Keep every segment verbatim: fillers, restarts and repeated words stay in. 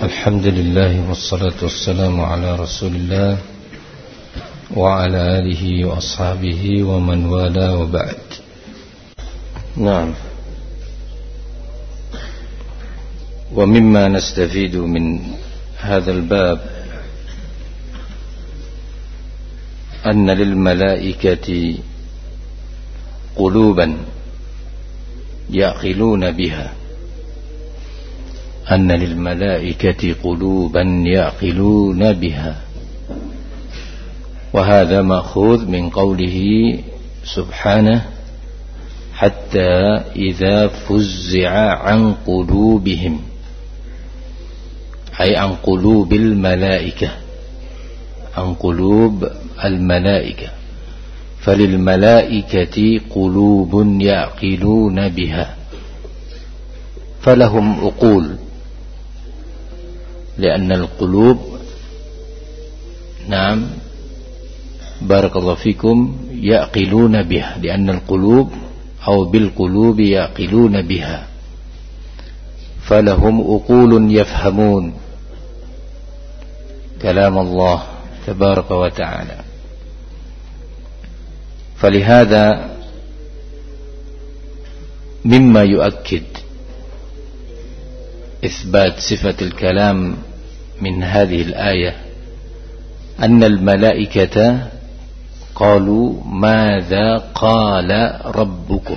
الحمد لله والصلاة والسلام على رسول الله وعلى آله وأصحابه ومن والاه وبعد. نعم. ومما نستفيد من هذا الباب أن للملائكة قلوبا يعقلون بها أن للملائكة قلوبا يعقلون بها، وهذا مأخوذ من قوله سبحانه حتى إذا فزع عن قلوبهم، أي عن قلوب الملائكة، عن قلوب الملائكة. فللملائكة قلوب يعقلون بها، فلهم عقول، لأن القلوب نعم بارك الله فيكم يعقلون بها، لأن القلوب أو بالقلوب يعقلون بها، فلهم عقول يفهمون كلام الله تبارك وتعالى. فلهذا مما يؤكد إثبات صفة الكلام من هذه الآية أن الملائكة قالوا ماذا قال ربكم،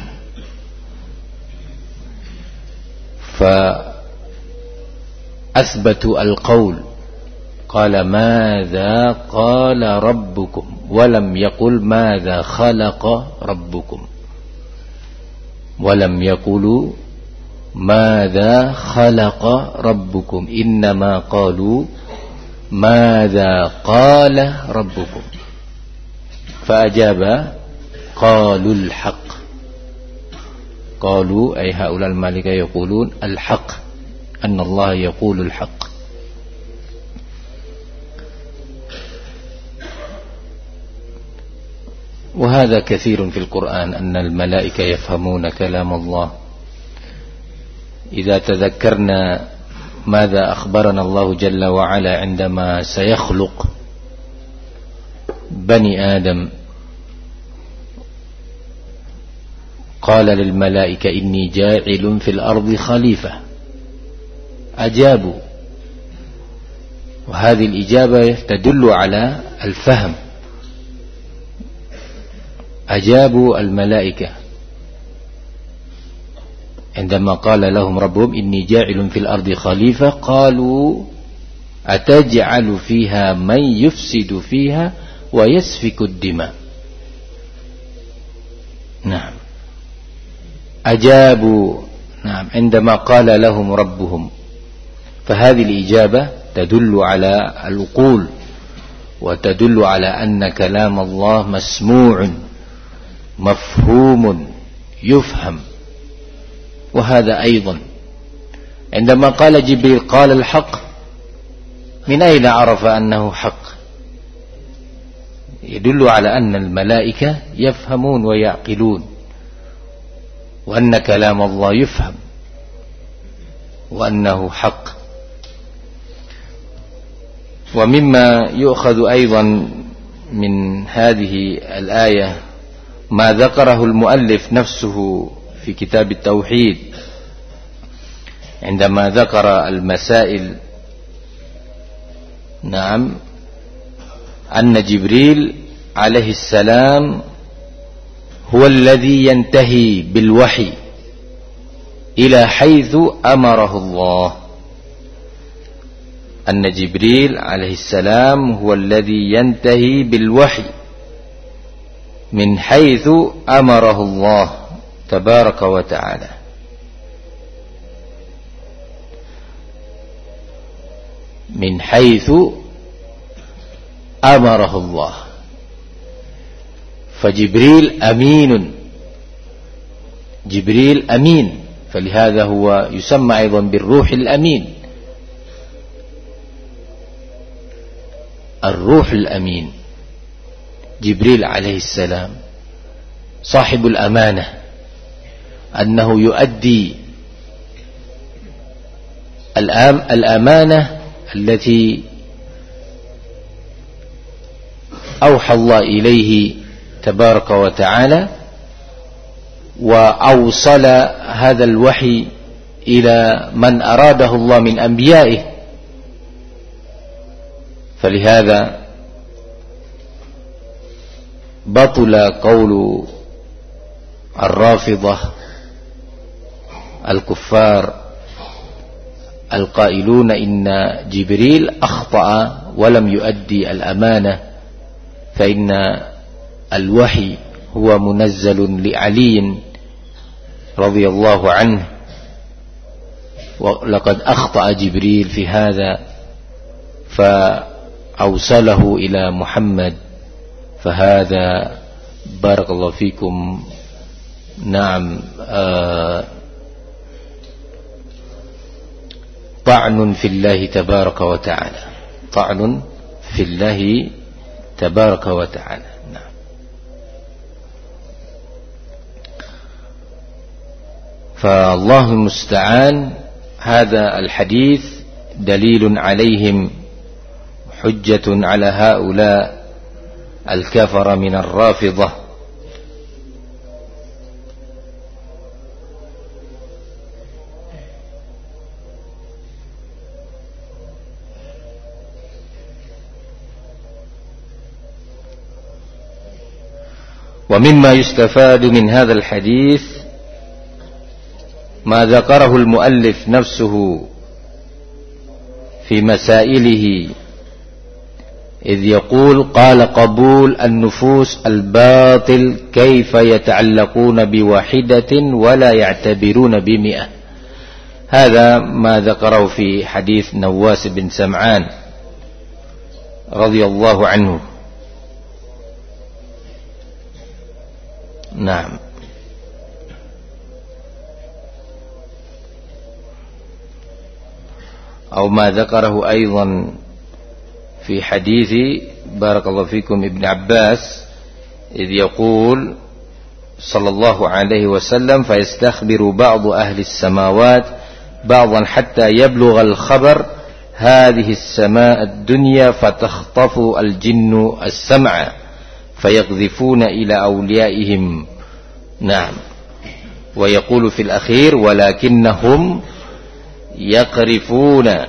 فأثبتوا القول، قال ماذا قال ربكم، ولم يقل ماذا خلق ربكم، ولم يقولوا ماذا خلق ربكم، إنما قالوا ماذا قال ربكم، فأجاب قالوا الحق. قالوا أي هؤلاء الملائكة يقولون الحق، أن الله يقول الحق. وهذا كثير في القرآن أن الملائكة يفهمون كلام الله. إذا تذكرنا ماذا أخبرنا الله جل وعلا عندما سيخلق بني آدم، قال للملائكة إني جاعل في الأرض خليفة، أجابوا، وهذه الإجابة تدل على الفهم. أجابوا الملائكة عندما قال لهم ربهم إني جاعل في الأرض خليفة، قالوا أتجعل فيها من يفسد فيها ويسفك الدماء. نعم، أجابوا نعم عندما قال لهم ربهم. فهذه الإجابة تدل على العقول، وتدل على أن كلام الله مسموع مفهوم يفهم. وهذا أيضا عندما قال جبريل قال الحق، من أين عرف أنه حق؟ يدل على أن الملائكة يفهمون ويعقلون، وأن كلام الله يفهم، وأنه حق. ومما يؤخذ أيضا من هذه الآية ما ذكره المؤلف نفسه في كتاب التوحيد عندما ذكر المسائل، نعم، أن جبريل عليه السلام هو الذي ينتهي بالوحي إلى حيث أمره الله. أن جبريل عليه السلام هو الذي ينتهي بالوحي من حيث أمره الله تبارك وتعالى. من حيث أمره الله، فجبريل أمين، جبريل أمين، فلهذا هو يسمى أيضا بالروح الأمين، الروح الأمين جبريل عليه السلام صاحب الأمانة، أنه يؤدي الأمانة التي أوحى الله إليه تبارك وتعالى وأوصل هذا الوحي إلى من أراده الله من أنبيائه. فلهذا بطل قول الرافضة الكفار القائلون إن جبريل أخطأ ولم يؤدي الأمانة، فإن الوحي هو منزل لعلي رضي الله عنه، ولقد أخطأ جبريل في هذا فأوصله إلى محمد، فهذا بارك الله فيكم نعم آه طعن في الله تبارك وتعالى، طعن في الله تبارك وتعالى. نعم. فالله المستعان، هذا الحديث دليل عليهم، حجة على هؤلاء الكفر من الرافضة. ومما يستفاد من هذا الحديث ما ذكره المؤلف نفسه في مسائله، إذ يقول: قال قبول النفوس الباطل كيف يتعلقون بواحدة ولا يعتبرون بمئة. هذا ما ذكره في حديث نواس بن سمعان رضي الله عنه. نعم. أو ما ذكره أيضا في حديث بارك الله فيكم ابن عباس، إذ يقول صلى الله عليه وسلم: فيستخبر بعض أهل السماوات بعضا حتى يبلغ الخبر هذه السماء الدنيا فتخطف الجن السمع فيقذفون إلى أوليائهم. نعم. ويقول في الأخير: ولكنهم يقرفون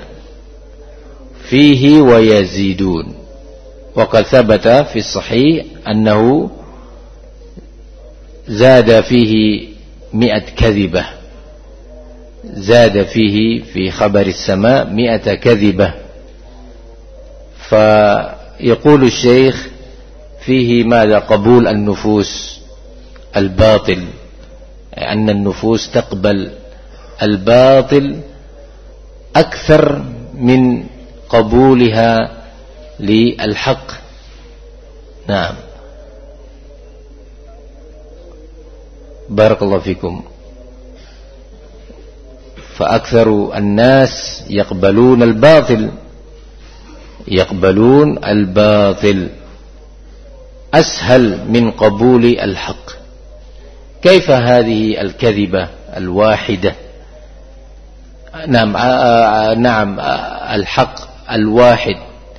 فيه ويزيدون. وقد ثبت في الصحيح أنه زاد فيه مئة كذبة، زاد فيه في خبر السماء مئة كذبة. فيقول الشيخ فيه ماذا؟ قبول النفوس الباطل، أن النفوس تقبل الباطل أكثر من قبولها للحق. نعم. بارك الله فيكم. فأكثر الناس يقبلون الباطل، يقبلون الباطل أسهل من قبول الحق. كيف هذه الكذبة الواحدة؟ نعم نعم الحق الواحد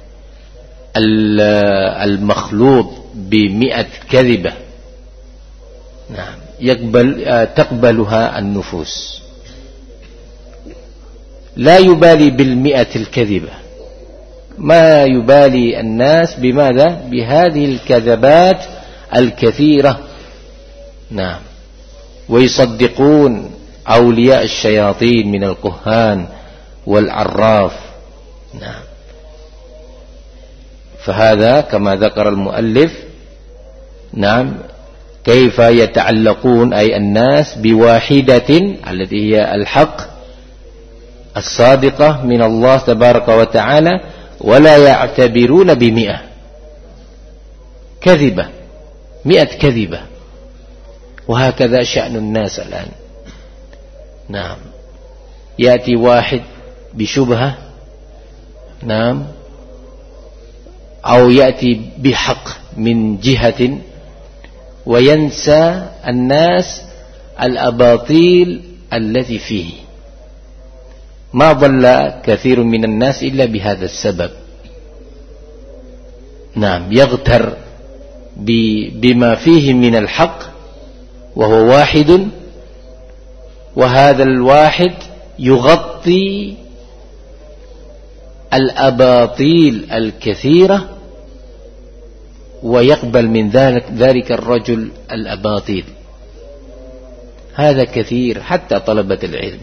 المخلوط بمئة كذبة، نعم يقبل تقبلها النفوس، لا يبالي بالمئة الكذبة، ما يبالي الناس بماذا؟ بهذه الكذبات الكثيرة. نعم. ويصدقون أولياء الشياطين من الكهان والعراف. نعم. فهذا كما ذكر المؤلف، نعم، كيف يتعلقون أي الناس بواحدة التي هي الحق الصادقة من الله تبارك وتعالى، ولا يعتبرون بمئة كذبة، مئة كذبة. وهكذا شأن الناس الآن. نعم. يأتي واحد بشبهة، نعم، أو يأتي بحق من جهة وينسى الناس الأباطيل التي فيه. ما ضل كثير من الناس إلا بهذا السبب. نعم، يغتر بما فيه من الحق وهو واحد، وهذا الواحد يغطي الأباطيل الكثيرة ويقبل من ذلك ذلك الرجل الأباطيل. هذا كثير، حتى طلبة العلم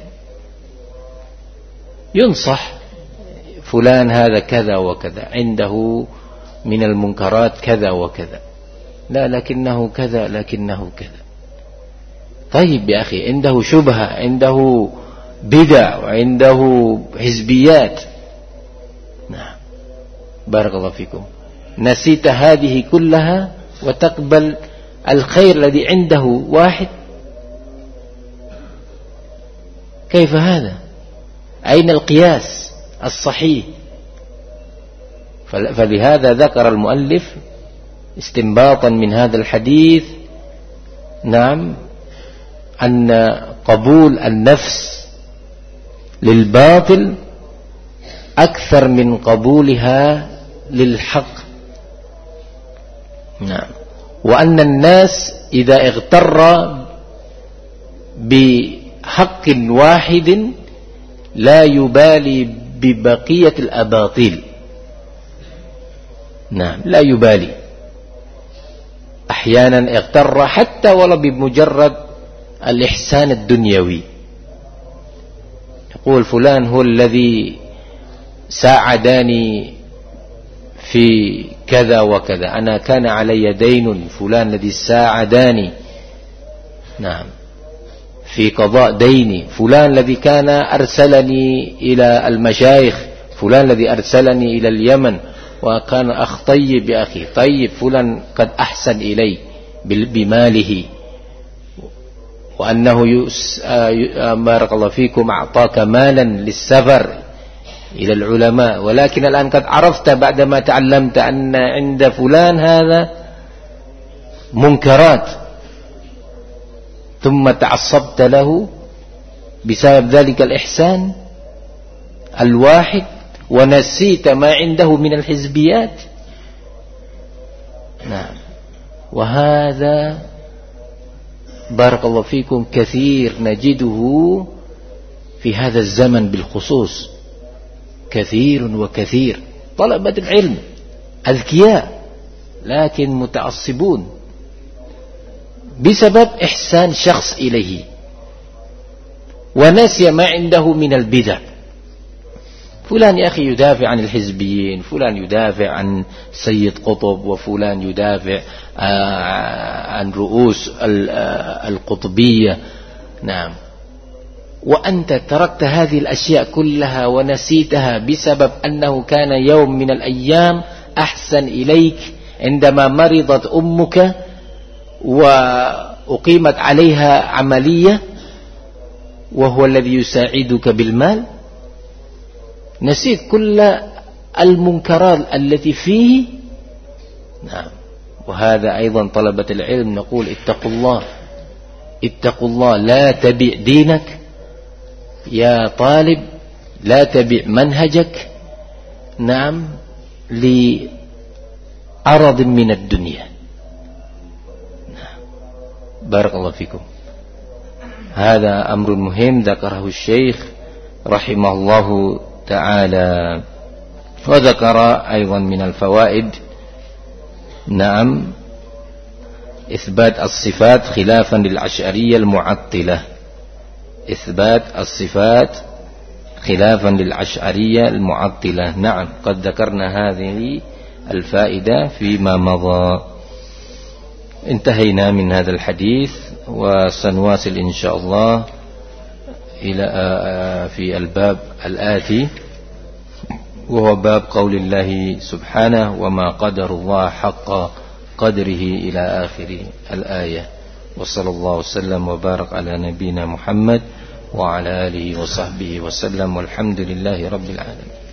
ينصح فلان هذا كذا وكذا، عنده من المنكرات كذا وكذا، لا لكنه كذا لكنه كذا. طيب يا أخي، عنده شبهة، عنده بدع، وعنده حزبيات. نعم، بارك الله فيكم. نسيت هذه كلها وتقبل الخير الذي عنده واحد؟ كيف هذا؟ أين القياس الصحيح؟ فلهذا ذكر المؤلف استنباطا من هذا الحديث، نعم، أن قبول النفس للباطل أكثر من قبولها للحق. نعم، وأن الناس إذا اغتر بحق واحد لا يبالي ببقية الأباطيل. نعم، لا يبالي. أحيانا اغتر حتى ولو بمجرد الإحسان الدنيوي، يقول فلان هو الذي ساعدني في كذا وكذا، أنا كان علي دين، فلان الذي ساعدني، نعم، في قضاء ديني، فلان الذي كان أرسلني إلى المشايخ، فلان الذي أرسلني إلى اليمن، وكان أخ طيب يا أخي، طيب فلان قد أحسن إلي بماله، وأنه يس... بارك الله فيكم أعطاك مالا للسفر إلى العلماء، ولكن الآن قد عرفت بعدما تعلمت أن عند فلان هذا منكرات، ثم تعصبت له بسبب ذلك الإحسان الواحد، ونسيت ما عنده من الحزبيات. نعم، وهذا بارك الله فيكم كثير نجده في هذا الزمن بالخصوص، كثير وكثير. طلبة العلم أذكياء لكن متعصبون بسبب إحسان شخص إليه، ونسي ما عنده من البدع. فلان يا أخي يدافع عن الحزبيين، فلان يدافع عن سيد قطب، وفلان يدافع عن رؤوس القطبية. نعم، وأنت تركت هذه الأشياء كلها ونسيتها بسبب أنه كان يوم من الأيام أحسن إليك عندما مرضت أمك وأقيمت عليها عملية، وهو الذي يساعدك بالمال. نسيت كل المنكرات التي فيه. نعم، وهذا أيضا طلبة العلم نقول اتقوا الله، اتقوا الله، لا تبيع دينك يا طالب، لا تبيع منهجك، نعم، لعرض من الدنيا. نعم، بارك الله فيكم. هذا أمر مهم ذكره الشيخ رحمه الله تعالى. وذكر أيضا من الفوائد، نعم، إثبات الصفات خلافا للأشعرية المعطلة، إثبات الصفات خلافا للأشعرية المعطلة. نعم، قد ذكرنا هذه الفائدة فيما مضى. انتهينا من هذا الحديث، وسنواصل إن شاء الله إلى في الباب الآتي، وهو باب قول الله سبحانه: وما قدر الله حق قدره إلى آخر الآية. وصلى الله وسلم وبارك على نبينا محمد وعلى آله وصحبه وسلم، والحمد لله رب العالمين.